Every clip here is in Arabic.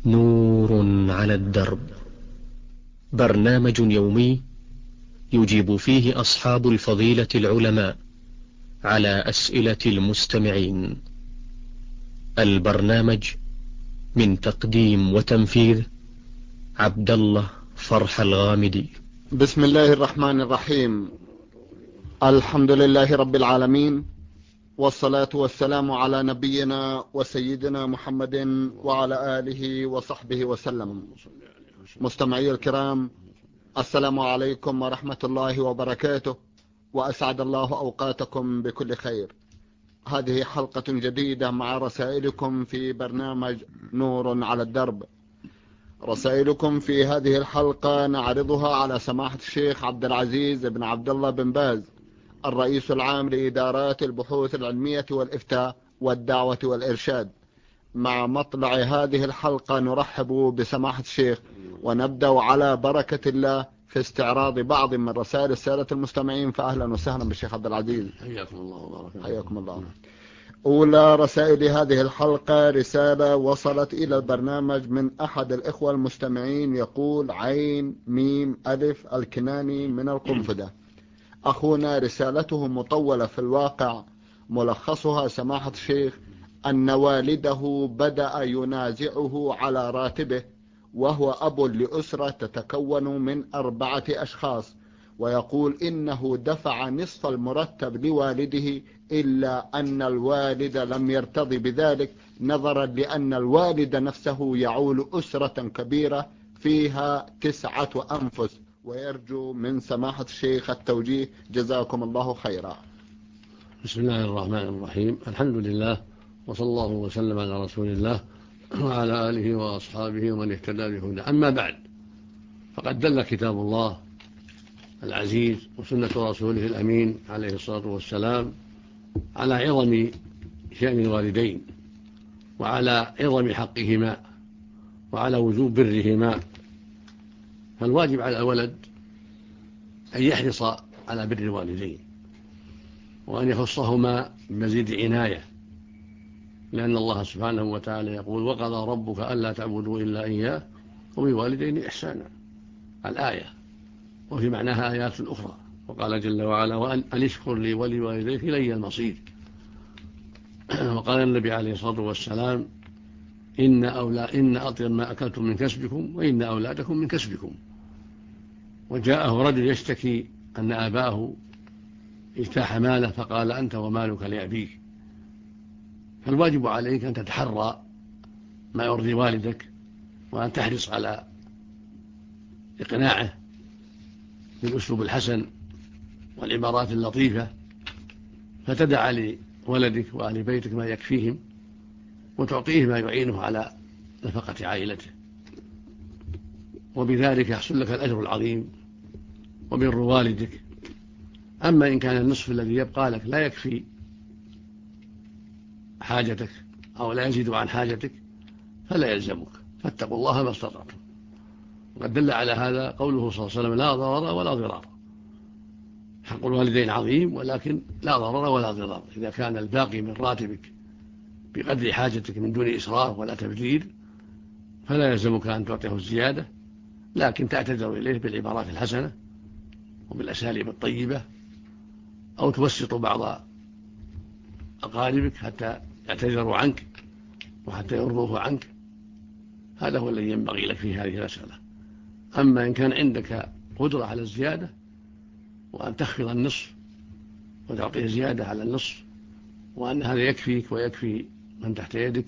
نور على الدرب، برنامج يومي يجيب فيه أصحاب الفضيلة العلماء على أسئلة المستمعين. البرنامج من تقديم وتنفيذ عبد الله فرح الغامدي. بسم الله الرحمن الرحيم. الحمد لله رب العالمين، والصلاة والسلام على نبينا وسيدنا محمد وعلى آله وصحبه وسلم. مستمعي الكرام، السلام عليكم ورحمة الله وبركاته، وأسعد الله أوقاتكم بكل خير. هذه حلقة جديدة مع رسائلكم في برنامج نور على الدرب. رسائلكم في هذه الحلقة نعرضها على سماحة الشيخ عبد العزيز بن عبد الله بن باز، الرئيس العام لإدارات البحوث العلمية والإفتاء والدعوة والإرشاد. مع مطلع هذه الحلقة نرحب بسماحة الشيخ، ونبدأ على بركة الله في استعراض بعض من رسائل السادة المستمعين. فأهلا وسهلا بالشيخ عبد العزيز. حياكم الله وبارك. حياكم الله. أولى رسائل هذه الحلقة رسالة وصلت إلى البرنامج من أحد الإخوة المستمعين، يقول عين ميم ألف الكناني من القنفذة. أخونا رسالته مطولة في الواقع، ملخصها سماحة الشيخ أن والده بدأ ينازعه على راتبه، وهو أب لأسرة تتكون من 4 أشخاص، ويقول إنه دفع نصف المرتب لوالده، إلا أن الوالد لم يرتضي بذلك، نظرا لأن الوالد نفسه يعول أسرة كبيرة فيها 9 أنفس، ويرجو من سماحة الشيخ التوجيه. جزاكم الله خيرا. بسم الله الرحمن الرحيم. الحمد لله، وصلى الله وسلم على رسول الله وعلى آله وأصحابه ومن اهتدى بهداه. أما بعد، فقد دل كتاب الله العزيز وسنة رسوله الأمين عليه الصلاة والسلام على عظم شأن الوالدين، وعلى عظم حقهما، وعلى وجوب برهما. فالواجب على الولد أن يحرص على بر الوالدين، وأن يخصهما بمزيد عناية، لأن الله سبحانه وتعالى يقول: وقضى ربك ألا تعبدوا إلا إياه وبالوالدين إحسانا، الآية. وفي معناها آيات أخرى، وقال جل وعلا: وأن اشكر لي ولوالديك إلي المصير. وقال النبي عليه الصلاة والسلام: إن أطيب ما أكلتم من كسبكم وإن أولادكم من كسبكم. وجاءه رجل يشتكي أن أباه اجتاح ماله، فقال: أنت ومالك لأبيك. فالواجب عليك أن تتحرى ما يرضي والدك، وأن تحرص على إقناعه بالأسلوب الحسن والعبارات اللطيفة، فتدع لولدك وأهل بيتك ما يكفيهم، وتعطيه ما يعينه على نفقة عائلته، وبذلك يحصل لك الأجر العظيم وبر والدك. أما إن كان النصف الذي يبقى لك لا يكفي حاجتك أو لا يزيد عن حاجتك فلا يلزمك، فاتقوا الله ما استطعتم. وقد دل على هذا قوله صلى الله عليه وسلم: لا ضرر ولا ضرار. حق الوالدين عظيم، ولكن لا ضرر ولا ضرار. إذا كان الباقي من راتبك بقدر حاجتك من دون إسراف ولا تبذير فلا يلزمك أن تعطيه الزيادة، لكن تعتذر إليه بالعبارات الحسنة وبالأساليب الطيبة، أو توسط بعض أقاربك حتى يعتذروا عنك وحتى يرضوه عنك. هذا هو الذي ينبغي لك في هذه المسألة. أما إن كان عندك قدرة على الزيادة، وأن تخفض النصف وتعطيه زيادة على النصف، وأن هذا يكفيك ويكفي من تحت يدك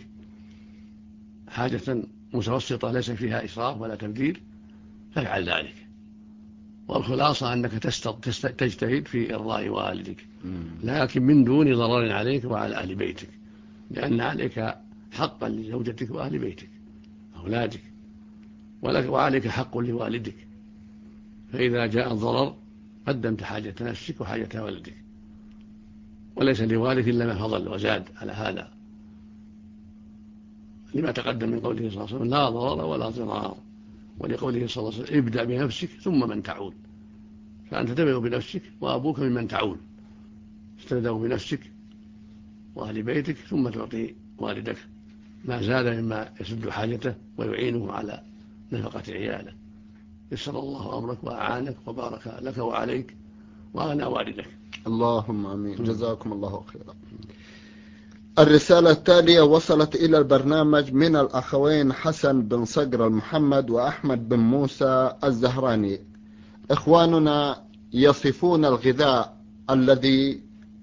حاجة متوسطة ليس فيها إسراف ولا تبذير، فافعل ذلك. والخلاصة أنك تجتهد في إرضاء والدك، لكن من دون ضرر عليك وعلى أهل بيتك، لأن عليك حقا لزوجتك وأهل بيتك أولادك، وعليك حق لوالدك. فإذا جاء الضرر قدمت حاجة نفسك وحاجة ولدك، وليس لوالدك إلا ما فضل وزاد على هذا، لما تقدم من قوله صلى الله عليه وسلم: لا ضرر ولا ضرار. ولقوله صلى الله عليه وسلم: ابدأ بنفسك ثم من تعول. فأنت تبدأ بنفسك وأبوك ممن تعول، استبدأ بنفسك وأهل بيتك ثم تعطي والدك ما زاد مما يسد حاجته ويعينه على نفقة عياله. يسر الله أمرك وأعانك وبارك لك وعليك وأغنى والدك. اللهم آمين. جزاكم الله خيرا. الرسالة التالية وصلت إلى البرنامج من الأخوين حسن بن صقر المحمد وأحمد بن موسى الزهراني. إخواننا يصفون الغذاء الذي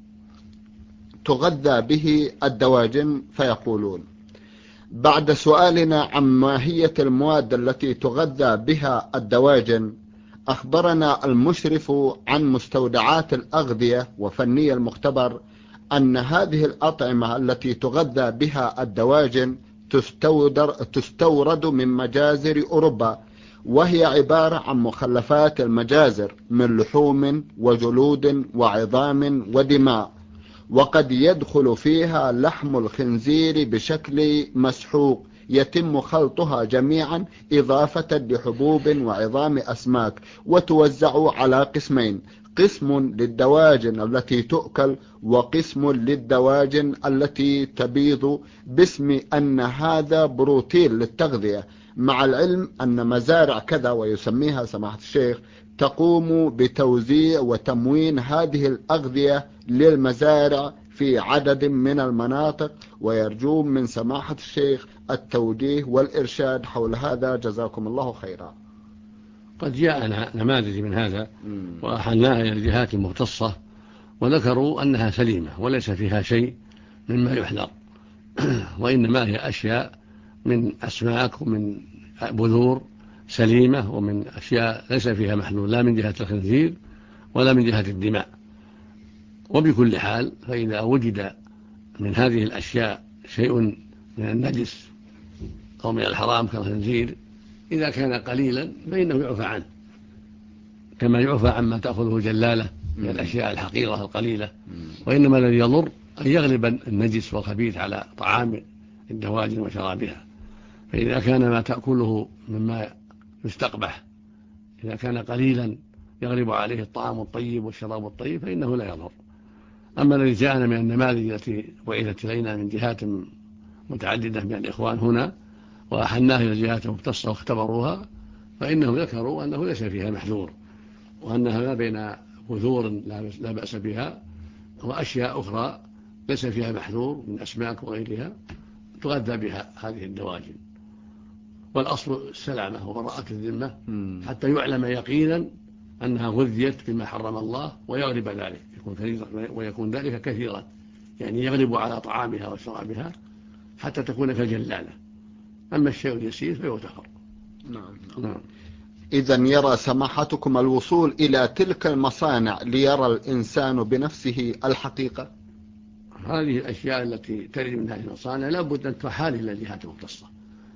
تغذى به الدواجن فيقولون: بعد سؤالنا عن ماهية المواد التي تغذى بها الدواجن، أخبرنا المشرف عن مستودعات الأغذية وفني المختبر أن هذه الأطعمة التي تغذى بها الدواجن تستورد من مجازر أوروبا، وهي عبارة عن مخلفات المجازر من لحوم وجلود وعظام ودماء، وقد يدخل فيها لحم الخنزير بشكل مسحوق يتم خلطها جميعا إضافة لحبوب وعظام أسماك، وتوزع على قسمين: قسم للدواجن التي تؤكل وقسم للدواجن التي تبيض، باسم أن هذا بروتين للتغذية، مع العلم أن مزارع كذا، ويسميها سماحة الشيخ، تقوم بتوزيع وتموين هذه الأغذية للمزارع في عدد من المناطق، ويرجون من سماحة الشيخ التوجيه والإرشاد حول هذا، جزاكم الله خيرا. قد جاءنا نماذج من هذا وأحلناها إلى الجهات المختصة، وذكروا أنها سليمة وليس فيها شيء مما يحذر وإنما هي أشياء من أسماك ومن بذور سليمة، ومن أشياء ليس فيها محلول لا من جهة الخنزير ولا من جهة الدماء. وبكل حال فإذا وجد من هذه الأشياء شيء من النجس أو من الحرام كالخنزير، إذا كان قليلا فإنه يعفى عنه، كما يعفى عما تأخذه جلالة من الأشياء الحقيرة القليلة. وإنما الذي يضر أن يغلب النجس والخبيث على طعام الدواجن وشرابها. فإذا كان ما تأكله مما يستقبح إذا كان قليلا يغلب عليه الطعام الطيب والشراب الطيب فإنه لا يضر. أما الذي جاءنا من النماذج التي وعدت إلينا من جهات متعددة من الإخوان هنا وأحلناها إلى الجهات المختصة واختبروها، فإنهم ذكروا أنه ليس فيها محذور، وأنها ما بين بذور لا بأس بها وأشياء أخرى ليس فيها محذور من أسماك وغيرها تغذى بها هذه الدواجن. والأصل السلامة وبراءة الذمة حتى يعلم يقينا أنها غذيت بما حرم الله، ويغلب ذلك ويكون ذلك كثيرا، يعني يغلب على طعامها وشرابها حتى تكون كالجلالة. أما الشيء اليسير فيغتفر. نعم. إذن يرى سماحتكم الوصول إلى تلك المصانع ليرى الإنسان بنفسه الحقيقة؟ هذه الأشياء التي ترد من هذه المصانع لابد أن تحال إلى الجهات المختصة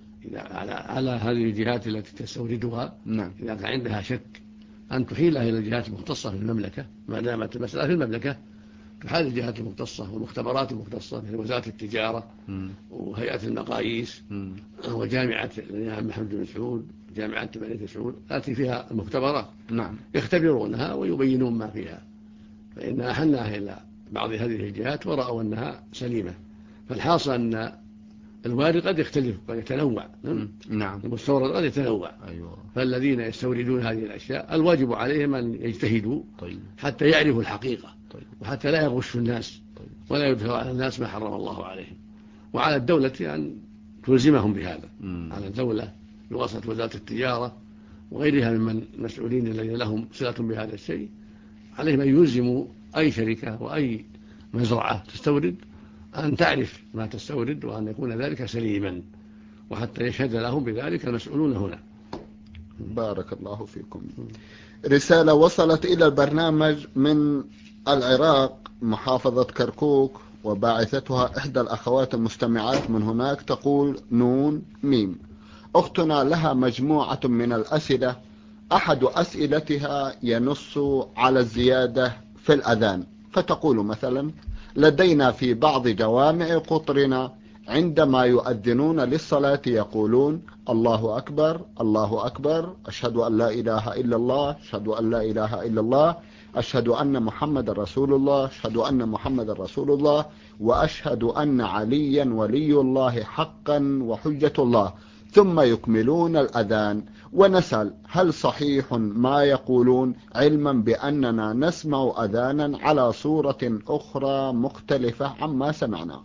على هذه الجهات التي تستوردها. نعم. إذا كان عندها شك أن تحيلها إلى الجهات المختصة في المملكة، ما دامت المسألة في المملكة تحال الجهات المختصة والمختبرات المختصة مثل وزارة التجارة وهيئة المقاييس وجامعة الإمام محمد بن سعود، جامعة الملك سعود التي فيها المختبرات. نعم. يختبرونها ويبينون ما فيها. فإن أحلناها إلى بعض هذه الجهات ورأوا أنها سليمة. فالحاصل أن الوارد قد يختلف قد يتنوع. نعم. المستورد قد يتنوع. أيوة. فالذين يستوردون هذه الأشياء الواجب عليهم أن يجتهدوا حتى يعرفوا الحقيقة وحتى لا يغشوا الناس ولا يدخلوا على الناس ما حرم الله عليهم. وعلى الدولة أن تلزمهم بهذا. على الدولة بواسطة وزارة التجارة وغيرها من المسؤولين الذين لهم صلة بهذا الشيء، عليهم أن يلزموا أي شركة وأي مزرعة تستورد أن تعرف ما تستورد وأن يكون ذلك سليما، وحتى يشهد لهم بذلك المسؤولون هنا. بارك الله فيكم. رسالة وصلت إلى البرنامج من العراق محافظة كركوك، وباعثتها إحدى الأخوات المستمعات من هناك، تقول: نون ميم. أختنا لها مجموعة من الأسئلة، أحد أسئلتها ينص على الزيادة في الأذان، فتقول مثلا: لدينا في بعض جوامع قطرنا عندما يؤذنون للصلاة يقولون: الله أكبر الله أكبر، أشهد أن لا إله إلا الله، أشهد أن لا إله إلا الله، أشهد أن محمد رسول الله، أشهد أن محمد رسول الله، وأشهد أن عليا ولي الله حقا وحجة الله، ثم يكملون الأذان. ونسأل هل صحيح ما يقولون، علما بأننا نسمع أذانا على صورة أخرى مختلفة عما سمعنا؟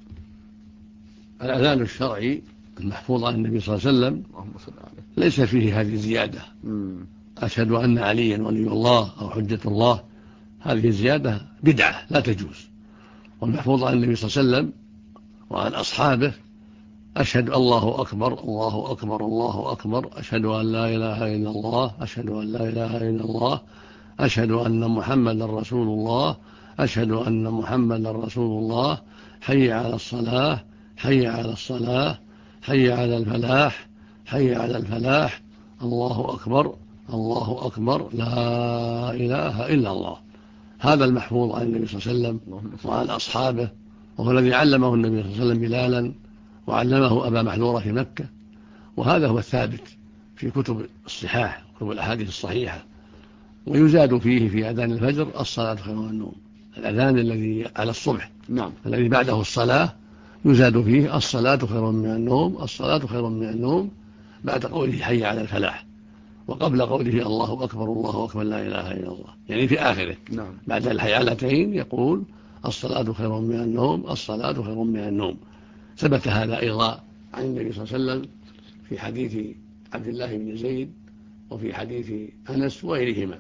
الأذان الشرعي المحفوظ عن النبي صلى الله عليه وسلم ليس فيه هذه الزيادة، أشهد أن عليا ولي الله أو حجة الله، هذه الزيادة بدعة لا تجوز. والمحفوظ عن النبي صلى الله عليه وسلم وعن أصحابه أشهد الله أكبر الله أكبر الله أكبر، أشهد أن لا إله إلا الله، أشهد أن لا إله إلا الله، أشهد أن محمدا رسول الله، أشهد أن محمدا رسول الله، حي على الصلاة حي على الصلاة، حي على الفلاح حي على الفلاح، الله أكبر الله أكبر، لا إله إلا الله. هذا المحفوظ عن النبي صلى الله عليه وسلم وعن أصحابه، وهو الذي علمه النبي صلى الله عليه وسلم بلالا، وعلمه أبا محذورة في مكة، وهذا هو الثابت في كتب الصحاح، كتب الأحاديث الصحيحة. ويزاد فيه في أذان الفجر الصلاة خير من النوم، الأذان الذي على الصبح نعم. الذي بعده الصلاة يزاد فيه الصلاة خير من النوم، الصلاة خير من النوم، بعد قوله حي على الفلاح، وقبل قوله الله أكبر الله أكبر لا إله إلا الله، يعني في آخره. نعم. بعد الحيالتين يقول الصلاة خير من النوم، الصلاة خير من النوم. ثبت هذا أيضا عن النبي صلى الله عليه وسلم في حديث عبد الله بن زيد وفي حديث أنس وغيرهما.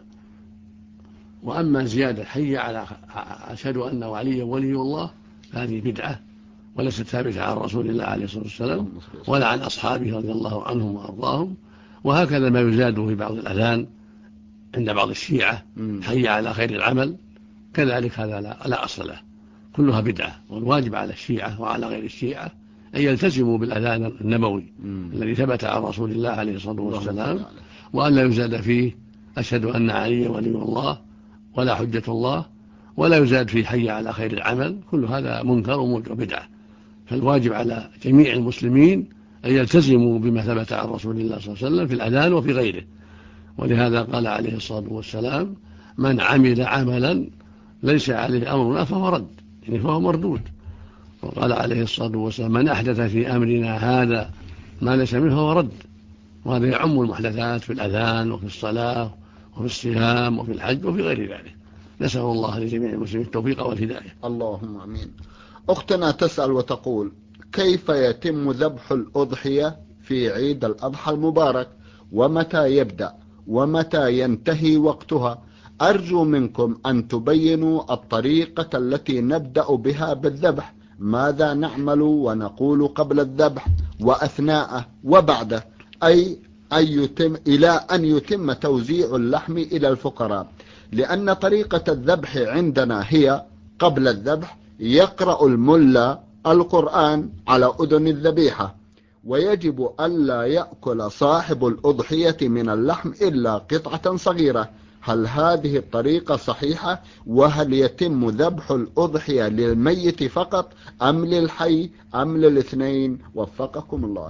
وأما زيادة حي على أشهد أن عليا ولي الله هذه بدعة وليست ثابتة عن رسول الله عليه الصلاة والسلام ولا عن أصحابه رضي الله عنهم وأرضاهم. وهكذا ما يزاد في بعض الأذان عند بعض الشيعة حي على خير العمل، كذلك هذا لا أصل له، كلها بدعة. والواجب على الشيعة وعلى غير الشيعة أن يلتزموا بالأذان النبوي الذي ثبت عن رسول الله عليه الصلاة والسلام، وأن لا يزاد فيه أشهد أن عليا ولي الله ولا حجة الله، ولا يزاد فيه حي على خير العمل، كل هذا منكر وبدعة. فالواجب على جميع المسلمين أن يلتزموا بما ثبت عن رسول الله صلى الله عليه وسلم في الأذان وفي غيره. ولهذا قال عليه الصلاة والسلام من عمل عملا ليس عليه أمرنا فهو رد، يعني فهو مردود. وقال عليه الصلاة والسلام من أحدث في أمرنا هذا ما ليس منه فهو رد. وهذا يعم المحدثات في الأذان وفي الصلاة وفي الصيام وفي الحج وفي غير ذلك. نسأل الله لجميع المسلمين التوفيق والهداية. اللهم آمين. أختنا تسأل وتقول كيف يتم ذبح الأضحية في عيد الأضحى المبارك، ومتى يبدأ ومتى ينتهي وقتها؟ أرجو منكم أن تبينوا الطريقة التي نبدأ بها بالذبح، ماذا نعمل ونقول قبل الذبح وأثناءه وبعده، أي إلى أن يتم توزيع اللحم إلى الفقراء. لأن طريقة الذبح عندنا هي قبل الذبح يقرأ الملا القرآن على أذن الذبيحة، ويجب ألا يأكل صاحب الأضحية من اللحم إلا قطعة صغيرة. هل هذه الطريقة صحيحة؟ وهل يتم ذبح الأضحية للميت فقط أم للحي أم للاثنين؟ وفقكم الله.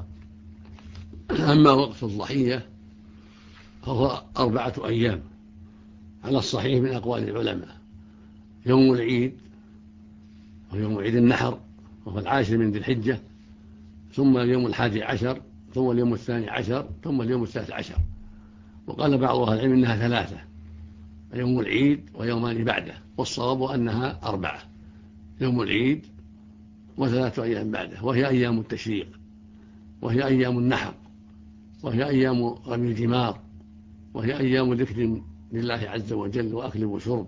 أما وقت الضحية فهو 4 أيام على الصحيح من أقوال العلماء: يوم العيد ويوم عيد النحر وهو 10 من ذي الحجة، ثم اليوم 11، ثم اليوم 12، ثم اليوم 13. وقال بعض أهل العلم إنها 3، يوم العيد ويومان بعده، والصواب أنها 4، يوم العيد و3 أيام بعده، وهي أيام التشريق، وهي أيام النحر، وهي أيام رمي الجمار، وهي أيام ذكر لله عز وجل وأكل وشرب.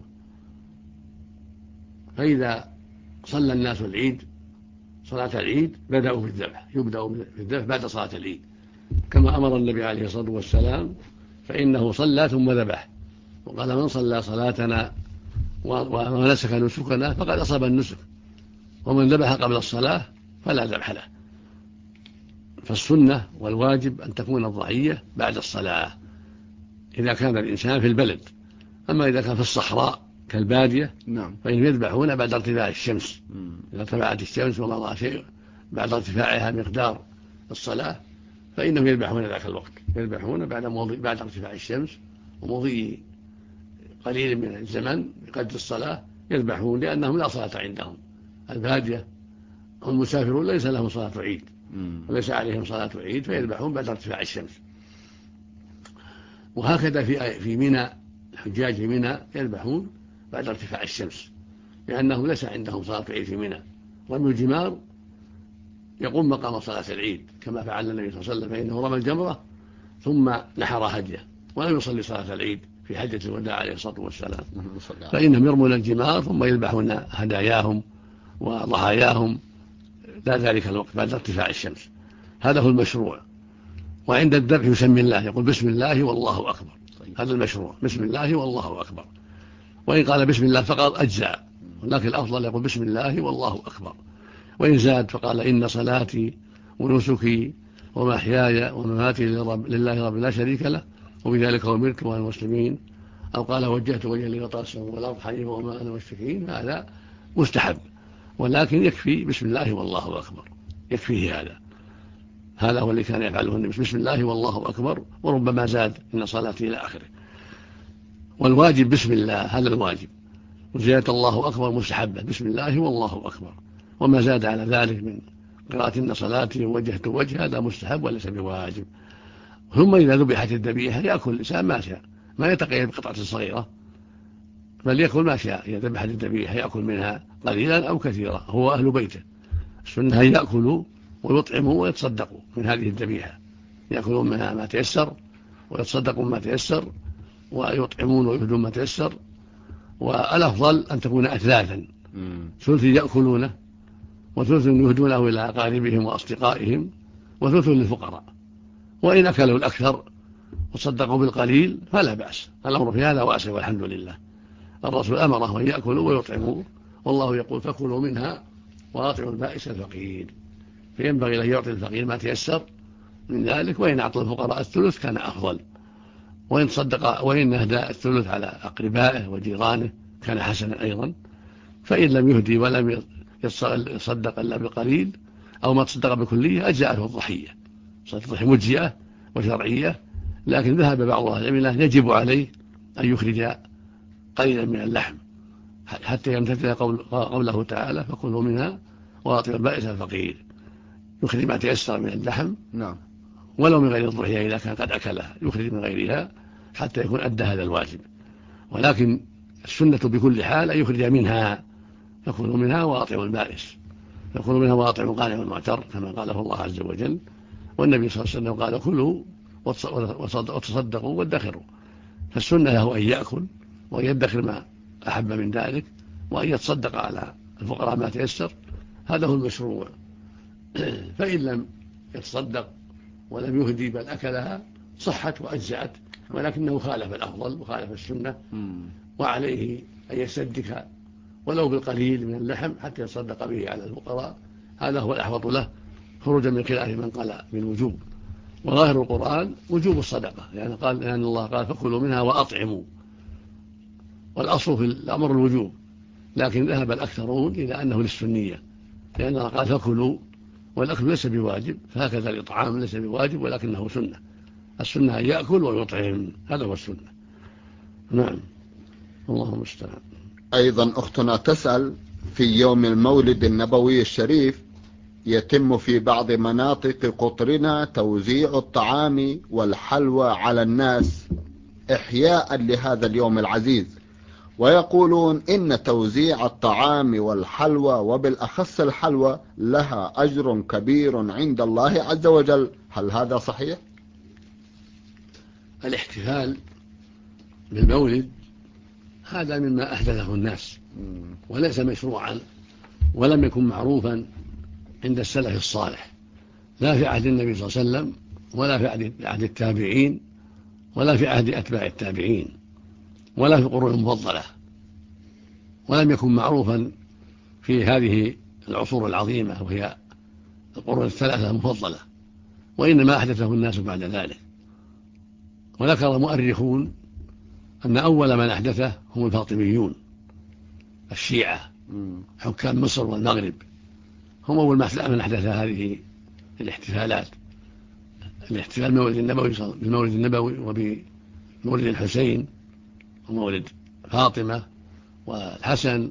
فإذا صلى الناس العيد صلاة العيد بدأوا بالذبح، يبدأ بالذبح بعد صلاة العيد كما أمر النبي عليه الصلاة والسلام، فإنه صلى ثم ذبح، وقال من صلى صلاتنا ونسك نسكنا فقد أصاب النسك، ومن ذبح قبل الصلاة فلا ذبح له. فالسنة والواجب أن تكون الضحية بعد الصلاة إذا كان الإنسان في البلد. أما إذا كان في الصحراء كالبادية فإن يذبحون بعد ارتفاع الشمس، إذا ارتفعت الشمس ومضى شيء بعد ارتفاعها مقدار الصلاة فإنهم يذبحون ذاك الوقت، يذبحون بعد ارتفاع الشمس ومضي قليل من الزمن بقدر الصلاة يذبحون، لأنهم لا صلاة عندهم. البادية والمسافرون ليس لهم صلاة عيد وليس عليهم صلاة عيد، فيذبحون بعد ارتفاع الشمس. وهكذا في منى، الحجاج في منى يذبحون بعد ارتفاع الشمس، لأنهم ليس عندهم صلاة عيد في منى. رمي الجمار يقوم مقام صلاة العيد كما فعل النبي صلى الله عليه وسلم، فإنه رمى الجمرة ثم نحر هديه ولم يصلي صلاة العيد في حجة الوداع عليه الصلاة والسلام. فإنهم يرمون الجمار ثم يذبحون هداياهم وضحاياهم لا ذلك الوقت بعد ارتفاع الشمس. هذا هو المشروع. وعند الذبح يسمي الله، يقول بسم الله والله أكبر. هذا المشروع، بسم الله والله أكبر. وإن قال بسم الله فقط أجزاء، ولكن الأفضل يقول بسم الله والله أكبر. وإن زاد فقال إن صلاتي ونسكي ومحياي ومماتي لله رب لا شريك له وبذلك أمرت وأنا المسلمين، أو قال وجهت وجهي لغطاء السماء والأرض حنيفا وما أنا مشركين. هذا مستحب، ولكن يكفي بسم الله والله أكبر، يكفيه هذا. هذا هو اللي كان يفعله النبي، بسم الله والله أكبر، وربما زاد إن صلاتي إلى آخره. والواجب بسم الله، هذا الواجب. وزيادة الله أكبر مستحبة، بسم الله والله أكبر. وما زاد على ذلك من قراءة إن صلاتي ووجهت وجه هذا مستحب وليس بواجب. ثم إذا ذبحت الذبيحة يأكل الإنسان ما شاء، ما يتقيد بقطعة صغيرة، بل يأكل ما شاء. إذا ذبحت الذبيحة يأكل منها قليلا أو كثيرا، هو أهل بيته. السنة أن يأكلوا ويطعموا ويتصدقوا من هذه الذبيحة، يأكلون منها ما تيسر ويتصدقون ما تيسر ويطعمون ويهدون ما تيسر. والأفضل أن تكون أثلاثا، ثلث يأكلونه وثلث يهدونه إلى أقاربهم وأصدقائهم وثلث للفقراء. وإن أكلوا الأكثر وصدقوا بالقليل فلا بأس، الأمر في هذا واسع والحمد لله. الرسول أمره أن يأكلوا ويطعموا، والله يقول فكلوا منها وأطعموا البائس الفقير. فينبغي أن يعطي الفقير ما تيسر من ذلك، وإن أعطى الفقراء الثلث كان أفضل، وإن صدق وإن أهدى الثلث على أقربائه وجيرانه كان حسنا أيضا. فإن لم يهدي ولم يصدق إلا بقليل أو ما تصدق بكلية أجزأته الضحية. الضحية مجزئة وشرعية، لكن ذهب بعض أهل العلم يجب عليه أن يخرج قليلا من اللحم حتى يمتثل قوله تعالى فكلوا منها وأطعموا البائس الفقير. يخرج ما تيسر من اللحم، نعم، ولو من غير الضحية إذا كان قد أكلها يخرج من غيرها حتى يكون أدى هذا الواجب. ولكن السنة بكل حال أن يخرج منها، فكلوا منها وأطعموا البائس، فكلوا منها وأطعموا القانع والمعتر كما قاله الله عز وجل. والنبي صلى الله عليه وسلم قال كلوا وتصدقوا وادخروا. فالسنة له أن يأكل وأن يدخر ما أحب من ذلك، وأن يتصدق على الفقراء ما تيسر، هذا هو المشروع. فإن لم يتصدق ولم يهدي بل أكلها صحت وأجزأت، ولكنه خالف الأفضل وخالف السنة، وعليه أن يصدق ولو بالقليل من اللحم حتى يتصدق به على الفقراء. هذا هو الأحوط له، خروجا من خلاف من قال بالوجوب. وظاهر القرآن وجوب الصدقة، لأن الله قال فكلوا منها وأطعموا، والأصل في الأمر الوجوب، لكن ذهب الأكثرون إلى أنه للسنية، لأن الله قال فكلوا والأكل ليس بواجب، فهكذا الإطعام ليس بواجب ولكنه سنة. السنة أن يأكل ويطعم، هذا هو السنة. نعم، اللهم استعان. أيضا أختنا تسأل في يوم المولد النبوي الشريف يتم في بعض مناطق قطرنا توزيع الطعام والحلوى على الناس إحياء لهذا اليوم العزيز، ويقولون إن توزيع الطعام والحلوى وبالأخص الحلوى لها أجر كبير عند الله عز وجل، هل هذا صحيح؟ الاحتفال بالمولد هذا مما أحدثه الناس وليس مشروعا، ولم يكن معروفا عند السلف الصالح، لا في عهد النبي صلى الله عليه وسلم ولا في عهد التابعين ولا في عهد أتباع التابعين ولا في القرون المفضلة، ولم يكن معروفا في هذه العصور العظيمة وهي القرون الثلاثة المفضلة، وإنما أحدثه الناس بعد ذلك. وذكر المؤرخون أن أول من أحدثه هم الفاطميون الشيعة حكام مصر والمغرب، هم أول من أحدث هذه الاحتفالات، الاحتفال بالمولد النبوي وبمولد الحسين ومولد فاطمة والحسن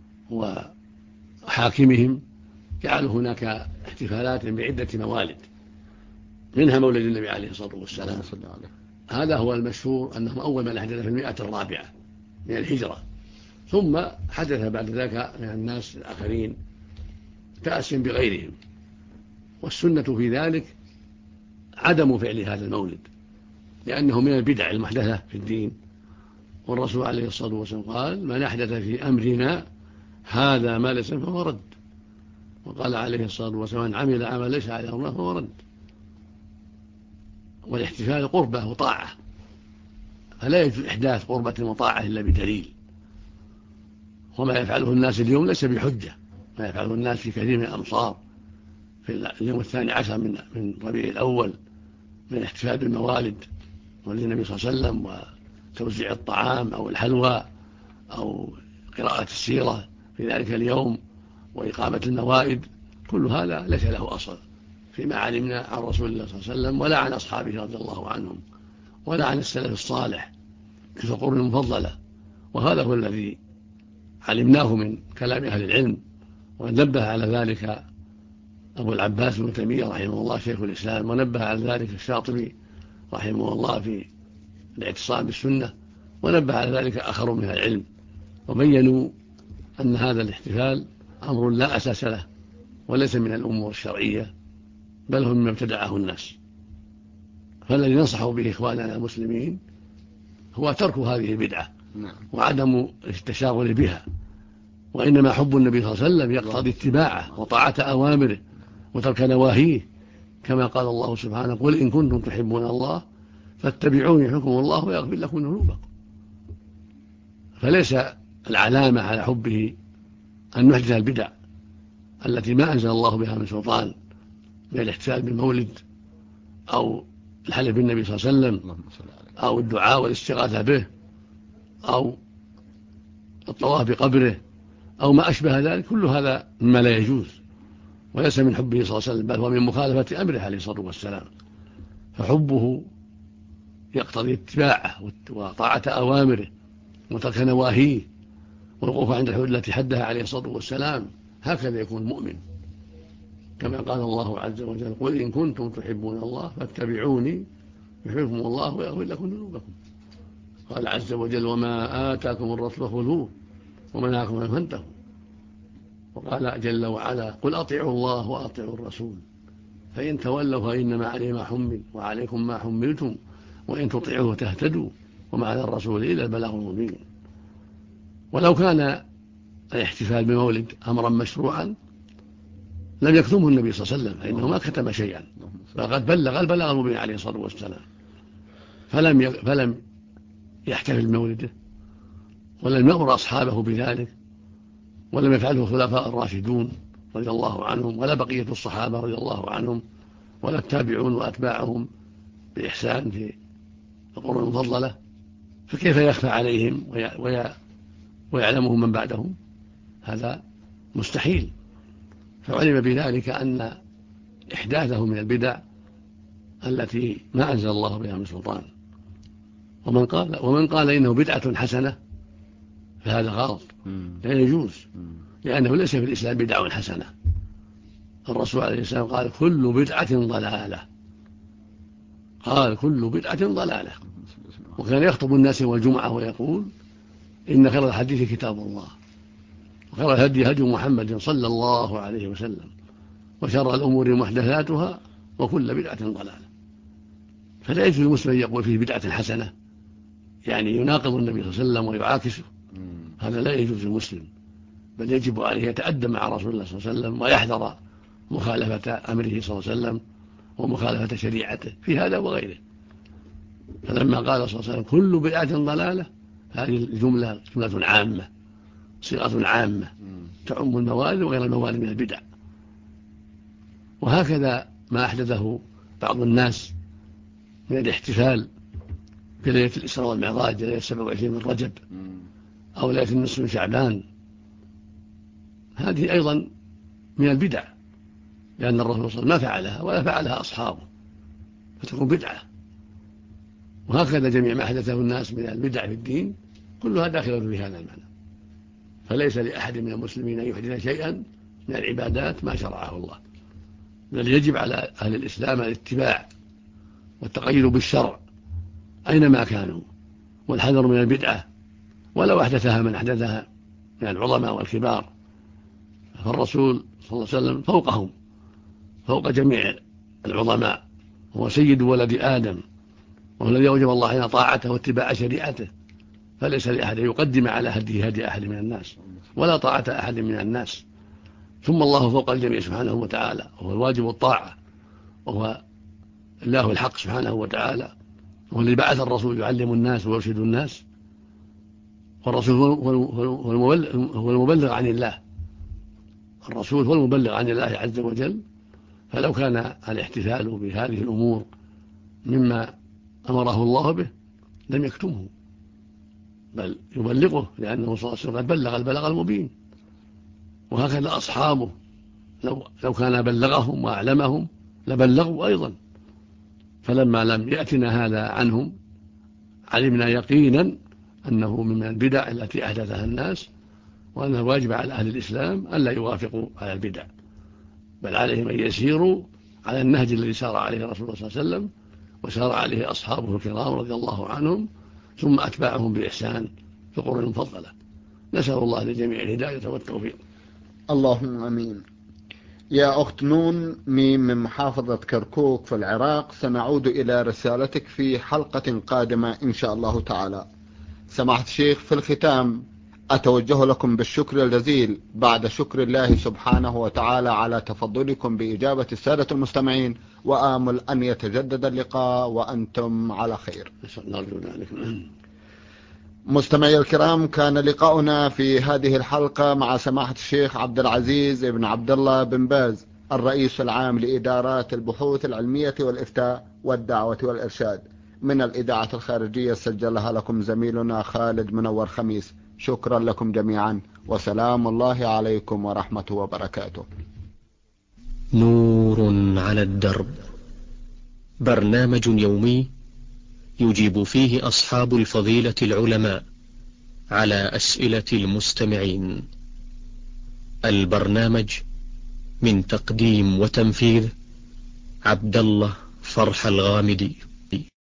وحاكمهم جعلوا هناك احتفالات بعدة موالد، منها مولد النبي عليه الصلاة والسلام. هذا هو المشهور أنهم أول من حدث في 104 من الهجرة، ثم حدث بعد ذلك من الناس الآخرين تأسيا بغيرهم. والسنة في ذلك عدم فعل هذا المولد، لأنه من البدع المحدثة في الدين. والرسول عليه الصلاة والسلام قال: من أحدث في أمرنا هذا ما ليس فهو رد. وقال عليه الصلاة والسلام: من عمل عمل ليس عليه أمرنا فهو رد. والاحتفال قربة وطاعة، فلا يجوز إحداث قربة وطاعة إلا بدليل. وما يفعله الناس اليوم ليس بحجة، ما يفعله الناس في كثير من الأمصار في اليوم 12 من ربيع الأول من الاحتفال بالموالد والنبي صلى الله عليه وسلم وتوزيع الطعام أو الحلوى أو قراءة السيرة في ذلك اليوم وإقامة الموائد، كل هذا ليس له أصل فيما علمنا عن رسول الله صلى الله عليه وسلم ولا عن أصحابه رضي الله عنهم ولا عن السلف الصالح في القرون المفضلة. وهذا هو الذي علمناه من كلام أهل العلم، ونبه على ذلك أبو العباس بن تيمية رحمه الله شيخ الإسلام، ونبه على ذلك الشاطبي رحمه الله في الاعتصام بالسنة، ونبه على ذلك آخر من العلم، وبينوا أن هذا الاحتفال أمر لا أساس له وليس من الأمور الشرعية، بل هو مما ابتدعه الناس. فالذي ننصح به إخواننا المسلمين هو ترك هذه البدعة وعدم التشاغل بها، وإنما حب النبي صلى الله عليه وسلم يقتضي اتباعه وطاعة أوامره وترك نواهيه، كما قال الله سبحانه: قل إن كنتم تحبون الله فاتبعوني يحببكم الله ويغفر لكم ذنوبكم. فليس العلامة على حبه أن نحدث البدع التي ما أنزل الله بها من سلطان، من الاحتفال بالمولد أو الحلف بالنبي صلى الله عليه وسلم أو الدعاء والاستغاثة به أو الطواف بقبره أو ما أشبه ذلك. كل هذا مما لا يجوز وليس من حبه صلى الله عليه وسلم، بل هو من مخالفة أمره عليه الصلاة والسلام. فحبه يقتضي اتباعه وطاعة أوامره وترك نواهيه والوقوف عند الحدود التي حدها عليه الصلاة والسلام. هكذا يكون المؤمن، كما قال الله عز وجل: قل إن كنتم تحبون الله فاتبعوني يحببكم الله ويغفر لكم ذنوبكم. قال عز وجل: وما آتاكم الرسول فخذوه وما نهاكم عنه فانتهوا. وقال جل وعلا: قل أطيعوا الله وأطيعوا الرسول فإن تولوا فإنما عليه ما حمل وعليكم ما حملتم وإن تطيعوه تهتدوا وما على الرسول إلا البلاغ المبين. ولو كان الاحتفال بمولد أمرا مشروعا لم يكتمه النبي صلى الله عليه وسلم، فإنه ما كتم شيئا، فقد بلغ البلاغ المبين عليه الصلاة والسلام، فلم يحتفل بمولده ولم يأمر أصحابه بذلك، ولم يفعله الخلفاء الراشدون رضي الله عنهم ولا بقية الصحابة رضي الله عنهم ولا التابعون وأتباعهم بإحسان في القرون المفضلة، فكيف يخفى عليهم ويعلمهم من بعدهم؟ هذا مستحيل. فعلم بذلك أن إحداثه من البدع التي ما أنزل الله بها من سلطان. ومن قال إنه بدعة حسنة فهذا غلط، لا يجوز، لأنه ليس في الإسلام بدعة حسنة. الرسول عليه السلام قال: كل بدعة ضلالة، قال: كل بدعة ضلالة. وكان يخطب الناس يوم الجمعة ويقول: إن خير الحديث كتاب الله وخير الهدي هدي محمد صلى الله عليه وسلم وشر الأمور محدثاتها وكل بدعة ضلالة. فلا يجوز المسلم أن يقول فيه بدعة حسنة، يعني يناقض النبي صلى الله عليه وسلم ويعاكسه، هذا لا يجوز المسلم، بل يجب عليه يتأدب مع رسول الله صلى الله عليه وسلم ويحذر مخالفة أمره صلى الله عليه وسلم ومخالفة شريعته في هذا وغيره. فلما قال صلى الله عليه وسلم: كل بدعة ضلالة، هذه الجملة جملة عامة، صيغة عامة تعم الموالد وغير الموالد من البدع. وهكذا ما أحدثه بعض الناس من الاحتفال بليلة الإسراء والمعراج، ليلة 27 من رجب أو ليلة النصف من شعبان، هذه أيضا من البدع، لأن الرسول صلى الله عليه وسلم ما فعلها ولا فعلها أصحابه، فتكون بدعة. وهكذا جميع ما أحدثه الناس من البدع في الدين كلها داخلة في هذا المعنى. فليس لأحد من المسلمين أن يحدث شيئا من العبادات ما شرعه الله، بل يجب على أهل الإسلام الاتباع والتقيد بالشرع أينما كانوا، والحذر من البدعة ولو أحدثها من أحدثها من العظماء والكبار. فالرسول صلى الله عليه وسلم فوقهم، فوق جميع العظماء، هو سيد ولد آدم، وهو الذي أوجب الله علينا طاعته واتباع شريعته، فليس لأحد يقدم على هدي أحد من الناس ولا طاعة أحد من الناس. ثم الله فوق الجميع سبحانه وتعالى، وهو الواجب الطاعة، وهو الله الحق سبحانه وتعالى، وهو الذي بعث الرسول يعلم الناس ويرشد الناس، والرسول هو المبلغ عن الله، الرسول هو المبلغ عن الله عز وجل. فلو كان الاحتفال بهذه الأمور مما أمره الله به لم يكتمه، بل يبلغه، لأنه صلى الله عليه وسلم قد بلغ البلاغ المبين. وهكذا أصحابه لو كان بلغهم وأعلمهم لبلغوا أيضا. فلما لم يأتنا هذا عنهم علمنا يقينا أنه من البدع التي أحدثها الناس، وأن الواجب على أهل الإسلام أن لا يوافقوا على البدع، بل عليهم أن يسيروا على النهج الذي سار عليه الرسول صلى الله عليه وسلم وسار عليه أصحابه الكرام رضي الله عنهم، ثم أتباعهم بإحسان في القرون المفضلة. نسأل الله للجميع الهداية والتوفيق. اللهم أمين. يا أخت نون ميم من محافظة كركوك في العراق، سنعود إلى رسالتك في حلقة قادمة إن شاء الله تعالى. سماحة الشيخ، في الختام أتوجه لكم بالشكر الجزيل بعد شكر الله سبحانه وتعالى على تفضلكم بإجابة السادة المستمعين، وآمل أن يتجدد اللقاء وأنتم على خير. نرجو ذلك. مستمعي الكرام، كان لقاؤنا في هذه الحلقة مع سماحة الشيخ عبد العزيز بن عبد الله بن باز، الرئيس العام لإدارات البحوث العلمية والإفتاء والدعوة والإرشاد، من الإذاعة الخارجية، سجلها لكم زميلنا خالد منور خميس. شكرا لكم جميعا، وسلام الله عليكم ورحمته وبركاته. نور على الدرب، برنامج يومي يجيب فيه أصحاب الفضيلة العلماء على أسئلة المستمعين. البرنامج من تقديم وتنفيذ عبد الله فرح الغامدي.